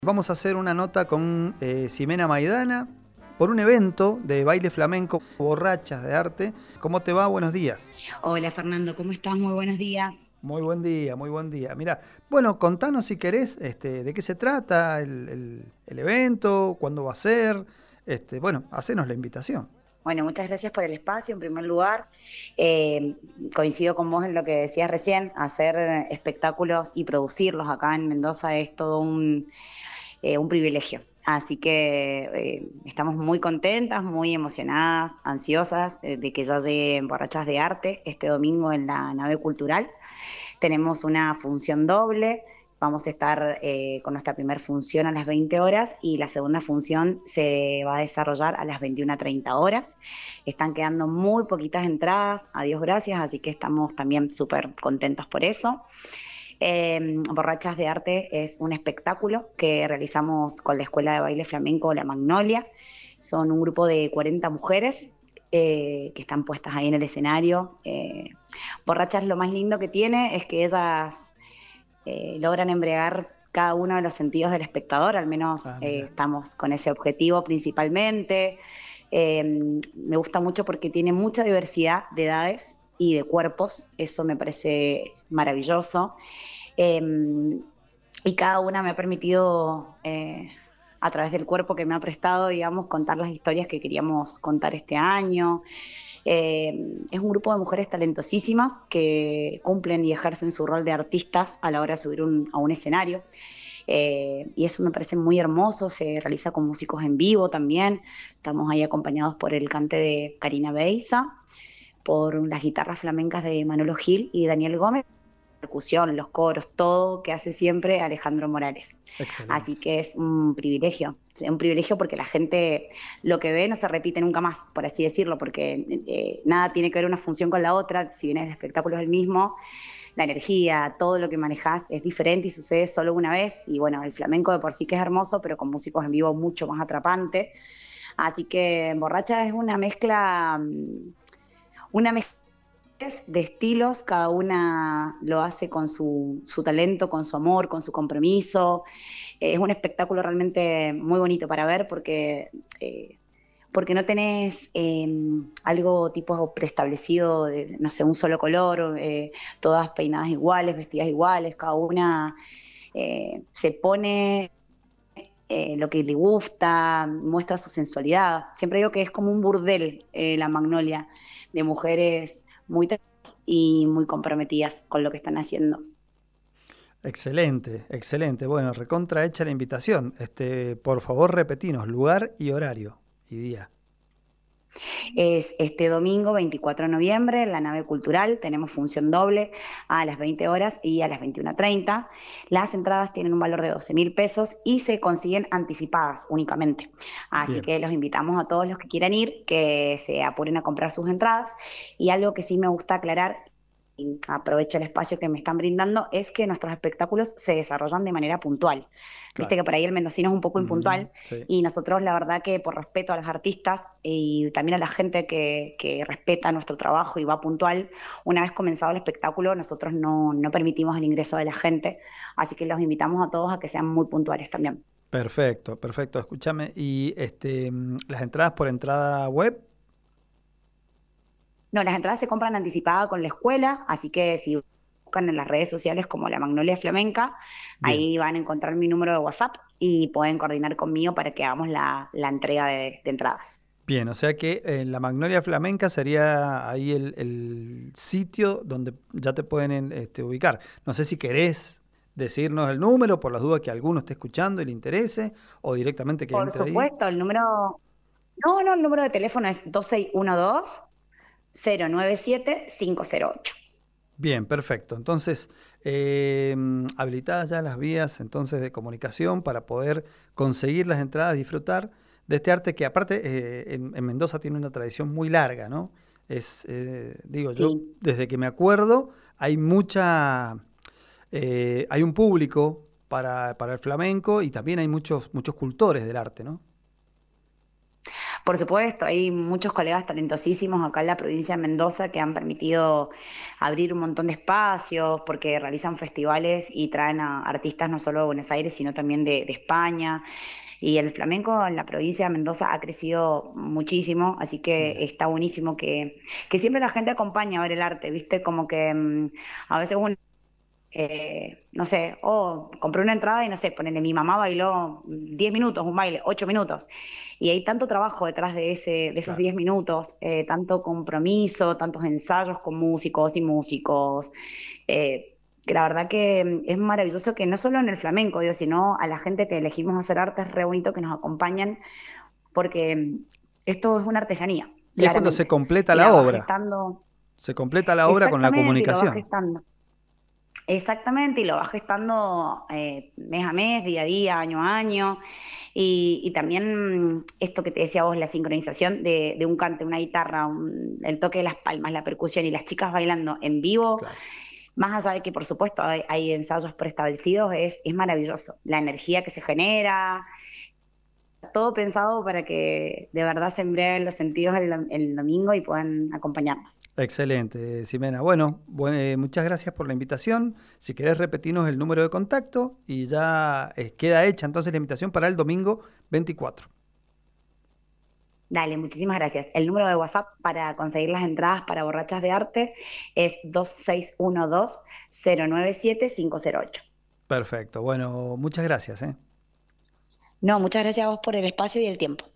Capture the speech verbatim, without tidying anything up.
Vamos a hacer una nota con eh, Ximena Maidana por un evento de baile flamenco, Borrachas de Arte. ¿Cómo te va? Buenos días. Hola Fernando, ¿cómo estás? Muy buenos días. Muy buen día, muy buen día. Mira, bueno, contanos si querés este, de qué se trata el, el- el evento, cuándo va a ser. Este, bueno, hacenos la invitación. Bueno, muchas gracias por el espacio en primer lugar. Eh, Coincido con vos en lo que decías recién, hacer eh, espectáculos y producirlos acá en Mendoza es todo un, eh, un privilegio. Así que eh, estamos muy contentas, muy emocionadas, ansiosas eh, de que ya lleguen Borrachas de Arte este domingo en la nave cultural. Tenemos una función doble, vamos a estar eh, con nuestra primera función a las veinte horas y la segunda función se va a desarrollar a las veintiuna treinta horas. Están quedando muy poquitas entradas, a Dios gracias, así que estamos también súper contentos por eso. Eh, Borrachas de Arte es un espectáculo que realizamos con la Escuela de Baile Flamenco La Magnolia. Son un grupo de cuarenta mujeres eh, que están puestas ahí en el escenario. Eh, Borrachas lo más lindo que tiene es que ellas eh, logran embriagar cada uno de los sentidos del espectador, al menos Ah, eh, mira. estamos con ese objetivo principalmente. Eh, Me gusta mucho porque tiene mucha diversidad de edades y de cuerpos, eso me parece maravilloso. Eh, y cada una me ha permitido, eh, a través del cuerpo que me ha prestado, digamos, contar las historias que queríamos contar este año. Eh, es un grupo de mujeres talentosísimas que cumplen y ejercen su rol de artistas a la hora de subir un, a un escenario. Eh, y eso me parece muy hermoso, se realiza con músicos en vivo también. Estamos ahí acompañados por el cante de Karina Beiza, por las guitarras flamencas de Manolo Gil y Daniel Gómez, la percusión, los coros, todo que hace siempre Alejandro Morales. Así Excelente. que es un privilegio, un privilegio porque la gente lo que ve no se repite nunca más, por así decirlo, porque eh, nada tiene que ver una función con la otra, si bien el espectáculo es el mismo, la energía, todo lo que manejas es diferente y sucede solo una vez. Y bueno, el flamenco de por sí que es hermoso, pero con músicos en vivo mucho más atrapante. Así que Borracha es una mezcla, mm, una mezcla de estilos, cada una lo hace con su, su talento, con su amor, con su compromiso. Eh, es un espectáculo realmente muy bonito para ver porque, eh, porque no tenés eh, algo tipo preestablecido, de, no sé, un solo color, eh, todas peinadas iguales, vestidas iguales, cada una eh, se pone eh, lo que le gusta, muestra su sensualidad. Siempre digo que es como un burdel eh, la Magnolia, de mujeres muy y muy comprometidas con lo que están haciendo. Excelente, excelente. Bueno, recontra hecha la invitación. Este, por favor, repetinos lugar y horario y día. Es este domingo veinticuatro de noviembre en la nave cultural, tenemos función doble a las veinte horas y a las veintiuna treinta. Las entradas tienen un valor de doce mil pesos y se consiguen anticipadas únicamente. Así Bien. que los invitamos a todos los que quieran ir, que se apuren a comprar sus entradas. Y algo que sí me gusta aclarar, y aprovecho el espacio que me están brindando, es que nuestros espectáculos se desarrollan de manera puntual. Viste Claro. que por ahí el mendocino es un poco Mm, impuntual sí. y nosotros la verdad que por respeto a los artistas y también a la gente que, que respeta nuestro trabajo y va puntual, una vez comenzado el espectáculo nosotros no, no permitimos el ingreso de la gente, así que los invitamos a todos a que sean muy puntuales también. Perfecto, perfecto. Escúchame. Y este, mm, las entradas por entrada web. No, las entradas se compran anticipadas con la escuela, así que si buscan en las redes sociales como la Magnolia Flamenca, Bien. ahí van a encontrar mi número de WhatsApp y pueden coordinar conmigo para que hagamos la, la entrega de, de entradas. Bien, o sea que en la Magnolia Flamenca sería ahí el, el sitio donde ya te pueden en- este, ubicar. No sé si querés decirnos el número por las dudas que alguno esté escuchando y le interese, o directamente que Por entre ahí. supuesto, el número, no, no, el número de teléfono es dos seis uno dos cero nueve siete cinco cero ocho. Bien, perfecto. Entonces, eh, habilitadas ya las vías entonces de comunicación para poder conseguir las entradas, disfrutar de este arte que aparte eh, en, en Mendoza tiene una tradición muy larga, ¿no? Es, eh, digo, yo Sí. desde que me acuerdo hay mucha, eh, hay un público para, para el flamenco y también hay muchos, muchos cultores del arte, ¿no? Por supuesto, hay muchos colegas talentosísimos acá en la provincia de Mendoza que han permitido abrir un montón de espacios porque realizan festivales y traen a artistas no solo de Buenos Aires, sino también de, de España. Y el flamenco en la provincia de Mendoza ha crecido muchísimo, así que Bien. está buenísimo que, que siempre la gente acompañe a ver el arte, ¿viste? Como que mm, a veces uno eh, no sé, o compré una entrada y no sé, ponele, mi mamá bailó diez minutos, un baile, ocho minutos. Y hay tanto trabajo detrás de ese, de esos Claro. diez minutos, eh, tanto compromiso, tantos ensayos con músicos y músicos. eh, que la verdad que mm, es maravilloso que no solo en el flamenco, digo, sino a la gente que elegimos hacer arte es re bonito que nos acompañen, porque mm, esto es una artesanía, Y es cuando se claramente. completa Y la la va obra. gestando, Se completa la obra con la exactamente, y lo va comunicación. gestando. Exactamente, y lo va gestando eh, mes a mes, día a día, año a año. Y, y también mm, esto que te decía vos, la sincronización de, de un cante, una guitarra, un- el toque de las palmas, la percusión y las chicas bailando en vivo, Claro. más allá de que por supuesto hay, hay ensayos preestablecidos, es, es maravilloso. La energía que se genera, todo pensado para que de verdad se embriaguen los sentidos el, dom- el domingo y puedan acompañarnos. Excelente, Ximena. Bueno, buen- eh, muchas gracias por la invitación. Si querés repetirnos el número de contacto y ya eh, queda hecha entonces la invitación para el domingo veinticuatro. Dale, muchísimas gracias. El número de WhatsApp para conseguir las entradas para Borrachas de Arte es dos seis uno dos cero nueve siete cinco cero ocho. Perfecto. Bueno, muchas gracias, ¿eh? No, muchas gracias a vos por el espacio y el tiempo.